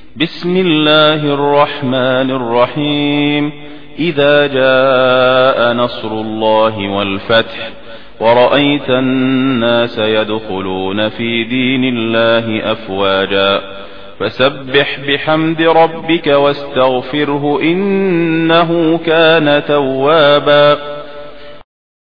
بسم الله الرحمن الرحيم. إذا جاء نصر الله والفتح ورأيت الناس يدخلون في دين الله أفواجا فسبح بحمد ربك واستغفره إنه كان توابا.